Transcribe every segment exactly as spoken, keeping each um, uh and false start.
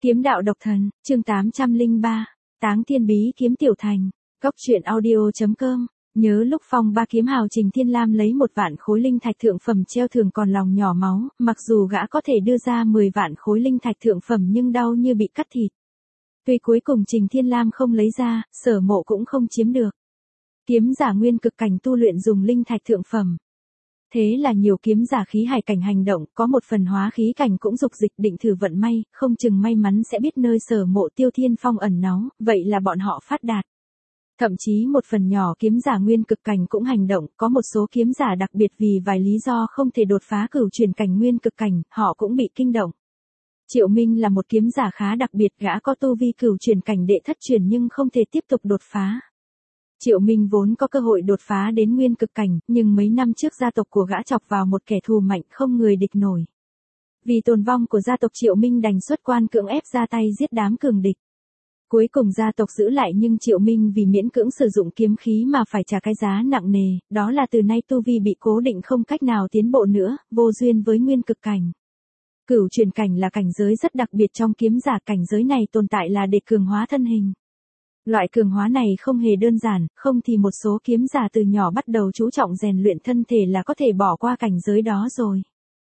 Kiếm đạo độc thần, chương tám trăm lẻ ba, Táng Thiên Bí Kiếm Tiểu Thành, Cốc truyện audio chấm com. Nhớ lúc phong ba kiếm hào Trình Thiên Lam lấy một vạn khối linh thạch thượng phẩm treo thường còn lòng nhỏ máu, mặc dù gã có thể đưa ra mười vạn khối linh thạch thượng phẩm nhưng đau như bị cắt thịt. Tuy cuối cùng Trình Thiên Lam không lấy ra, Sở Mộ cũng không chiếm được. Kiếm giả nguyên cực cảnh tu luyện dùng linh thạch thượng phẩm. Thế là nhiều kiếm giả khí hải cảnh hành động, có một phần hóa khí cảnh cũng dục dịch định thử vận may, không chừng may mắn sẽ biết nơi Sở Mộ Tiêu Thiên Phong ẩn náu, vậy là bọn họ phát đạt. Thậm chí một phần nhỏ kiếm giả nguyên cực cảnh cũng hành động, có một số kiếm giả đặc biệt vì vài lý do không thể đột phá cửu chuyển cảnh nguyên cực cảnh, họ cũng bị kinh động. Triệu Minh là một kiếm giả khá đặc biệt, gã có tu vi cửu chuyển cảnh đệ thất chuyển nhưng không thể tiếp tục đột phá. Triệu Minh vốn có cơ hội đột phá đến nguyên cực cảnh, nhưng mấy năm trước gia tộc của gã chọc vào một kẻ thù mạnh không người địch nổi. Vì tồn vong của gia tộc Triệu Minh đành xuất quan cưỡng ép ra tay giết đám cường địch. Cuối cùng gia tộc giữ lại nhưng Triệu Minh vì miễn cưỡng sử dụng kiếm khí mà phải trả cái giá nặng nề, đó là từ nay tu vi bị cố định không cách nào tiến bộ nữa, vô duyên với nguyên cực cảnh. Cửu chuyển cảnh là cảnh giới rất đặc biệt trong kiếm giả, cảnh giới này tồn tại là để cường hóa thân hình. Loại cường hóa này không hề đơn giản, không thì một số kiếm giả từ nhỏ bắt đầu chú trọng rèn luyện thân thể là có thể bỏ qua cảnh giới đó rồi.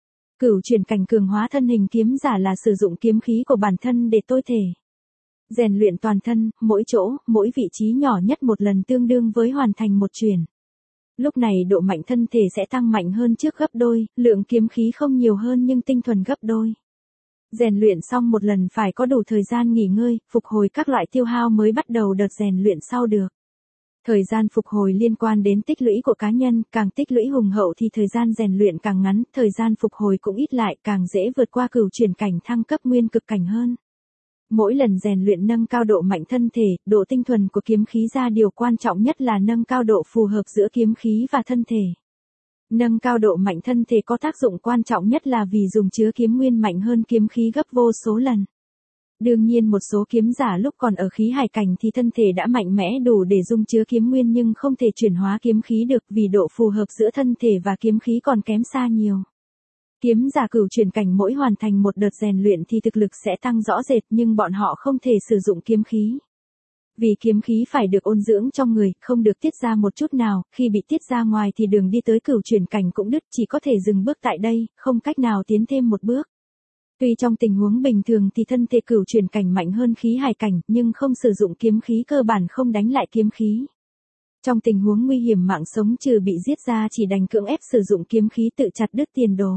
Cửu chuyển cảnh cường hóa thân hình kiếm giả là sử dụng kiếm khí của bản thân để tôi thể. Rèn luyện toàn thân, mỗi chỗ, mỗi vị trí nhỏ nhất một lần tương đương với hoàn thành một chuyển. Lúc này độ mạnh thân thể sẽ tăng mạnh hơn trước gấp đôi, lượng kiếm khí không nhiều hơn nhưng tinh thuần gấp đôi. Rèn luyện xong một lần phải có đủ thời gian nghỉ ngơi, phục hồi các loại tiêu hao mới bắt đầu đợt rèn luyện sau được. Thời gian phục hồi liên quan đến tích lũy của cá nhân, càng tích lũy hùng hậu thì thời gian rèn luyện càng ngắn, thời gian phục hồi cũng ít lại, càng dễ vượt qua cửu chuyển cảnh thăng cấp nguyên cực cảnh hơn. Mỗi lần rèn luyện nâng cao độ mạnh thân thể, độ tinh thuần của kiếm khí ra, điều quan trọng nhất là nâng cao độ phù hợp giữa kiếm khí và thân thể. Nâng cao độ mạnh thân thể có tác dụng quan trọng nhất là vì dùng chứa kiếm nguyên mạnh hơn kiếm khí gấp vô số lần. Đương nhiên một số kiếm giả lúc còn ở khí hải cảnh thì thân thể đã mạnh mẽ đủ để dung chứa kiếm nguyên nhưng không thể chuyển hóa kiếm khí được vì độ phù hợp giữa thân thể và kiếm khí còn kém xa nhiều. Kiếm giả cửu chuyển cảnh mỗi hoàn thành một đợt rèn luyện thì thực lực sẽ tăng rõ rệt nhưng bọn họ không thể sử dụng kiếm khí. Vì kiếm khí phải được ôn dưỡng trong người, không được tiết ra một chút nào, khi bị tiết ra ngoài thì đường đi tới cửu chuyển cảnh cũng đứt, chỉ có thể dừng bước tại đây, không cách nào tiến thêm một bước. Tuy trong tình huống bình thường thì thân thể cửu chuyển cảnh mạnh hơn khí hải cảnh, nhưng không sử dụng kiếm khí cơ bản không đánh lại kiếm khí. Trong tình huống nguy hiểm mạng sống trừ bị giết ra chỉ đành cưỡng ép sử dụng kiếm khí tự chặt đứt tiền đồ.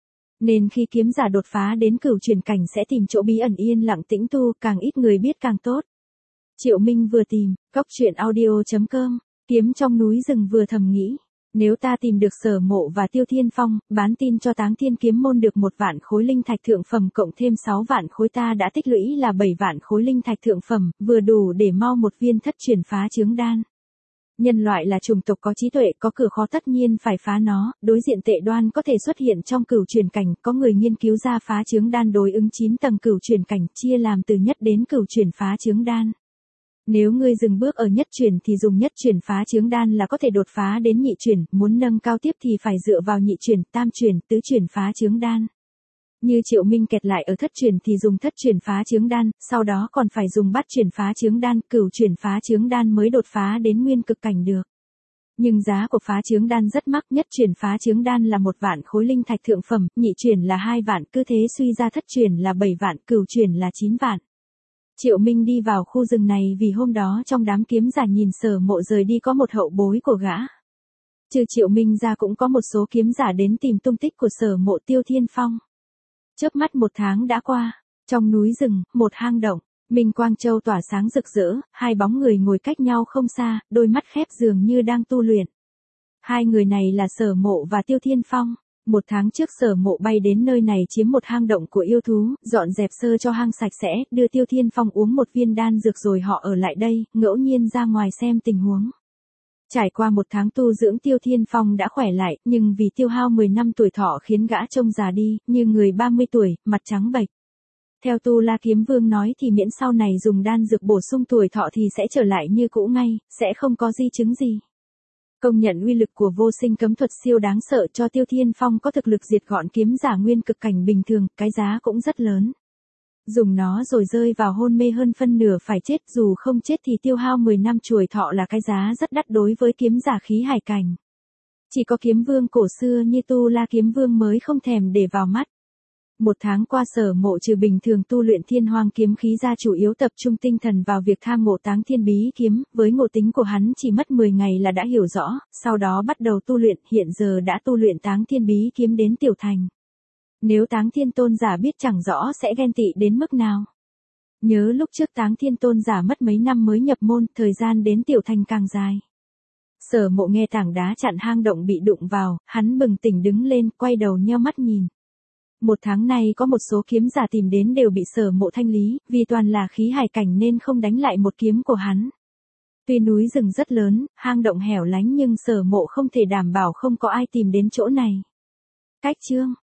Nên khi kiếm giả đột phá đến cửu chuyển cảnh sẽ tìm chỗ bí ẩn yên lặng tĩnh tu, càng ít người biết càng tốt. Triệu Minh vừa tìm, Cốc truyện audio chấm com, kiếm trong núi rừng vừa thầm nghĩ. Nếu ta tìm được Sở Mộ và Tiêu Thiên Phong, bán tin cho Táng Thiên kiếm môn được một vạn khối linh thạch thượng phẩm cộng thêm sáu vạn khối ta đã tích lũy là bảy vạn khối linh thạch thượng phẩm, vừa đủ để mau một viên thất chuyển phá chướng đan. Nhân loại là chủng tộc có trí tuệ, có cửa khó tất nhiên phải phá nó, đối diện tệ đoan có thể xuất hiện trong cửu chuyển cảnh, có người nghiên cứu ra phá chướng đan đối ứng chín tầng cửu chuyển cảnh, chia làm từ nhất đến cửu chuyển phá chướng đan. Nếu ngươi dừng bước ở nhất chuyển thì dùng nhất chuyển phá chướng đan là có thể đột phá đến nhị chuyển, muốn nâng cao tiếp thì phải dựa vào nhị chuyển, tam chuyển, tứ chuyển phá chướng đan. Như Triệu Minh kẹt lại ở thất chuyển thì dùng thất chuyển phá chướng đan, sau đó còn phải dùng bát chuyển phá chướng đan, cửu chuyển phá chướng đan mới đột phá đến nguyên cực cảnh được. Nhưng giá của phá chướng đan rất mắc, nhất chuyển phá chướng đan là một vạn khối linh thạch thượng phẩm, nhị chuyển là hai vạn, cứ thế suy ra thất chuyển là bảy vạn, cửu chuyển là chín vạn. Triệu Minh đi vào khu rừng này vì hôm đó trong đám kiếm giả nhìn Sở Mộ rời đi có một hậu bối của gã. Trừ Triệu Minh ra cũng có một số kiếm giả đến tìm tung tích của Sở Mộ Tiêu Thiên Phong. Chớp mắt một tháng đã qua, trong núi rừng, một hang động, Minh Quang Châu tỏa sáng rực rỡ, hai bóng người ngồi cách nhau không xa, đôi mắt khép dường như đang tu luyện. Hai người này là Sở Mộ và Tiêu Thiên Phong. Một tháng trước Sở Mộ bay đến nơi này chiếm một hang động của yêu thú, dọn dẹp sơ cho hang sạch sẽ, đưa Tiêu Thiên Phong uống một viên đan dược rồi họ ở lại đây, ngẫu nhiên ra ngoài xem tình huống. Trải qua một tháng tu dưỡng Tiêu Thiên Phong đã khỏe lại, nhưng vì tiêu hao mười năm tuổi thọ khiến gã trông già đi, như người ba mươi tuổi, mặt trắng bệch. Theo Tu La Kiếm Vương nói thì miễn sau này dùng đan dược bổ sung tuổi thọ thì sẽ trở lại như cũ ngay, sẽ không có di chứng gì. Công nhận uy lực của vô sinh cấm thuật siêu đáng sợ cho Tiêu Thiên Phong có thực lực diệt gọn kiếm giả nguyên cực cảnh bình thường, cái giá cũng rất lớn. Dùng nó rồi rơi vào hôn mê hơn phân nửa phải chết, dù không chết thì tiêu hao mười năm chuồi thọ là cái giá rất đắt đối với kiếm giả khí hải cảnh. Chỉ có kiếm vương cổ xưa như Tu La kiếm vương mới không thèm để vào mắt. Một tháng qua Sở Mộ trừ bình thường tu luyện thiên hoang kiếm khí ra chủ yếu tập trung tinh thần vào việc tham ngộ táng thiên bí kiếm, với ngộ tính của hắn chỉ mất mười ngày là đã hiểu rõ, sau đó bắt đầu tu luyện, hiện giờ đã tu luyện táng thiên bí kiếm đến tiểu thành. Nếu Táng Thiên Tôn giả biết chẳng rõ sẽ ghen tị đến mức nào. Nhớ lúc trước Táng Thiên Tôn giả mất mấy năm mới nhập môn, thời gian đến tiểu thành càng dài. Sở Mộ nghe tảng đá chặn hang động bị đụng vào, hắn bừng tỉnh đứng lên, quay đầu nheo mắt nhìn. Một tháng này có một số kiếm giả tìm đến đều bị Sở Mộ thanh lý, vì toàn là khí hải cảnh nên không đánh lại một kiếm của hắn. Tuy núi rừng rất lớn, hang động hẻo lánh nhưng Sở Mộ không thể đảm bảo không có ai tìm đến chỗ này. Cách chương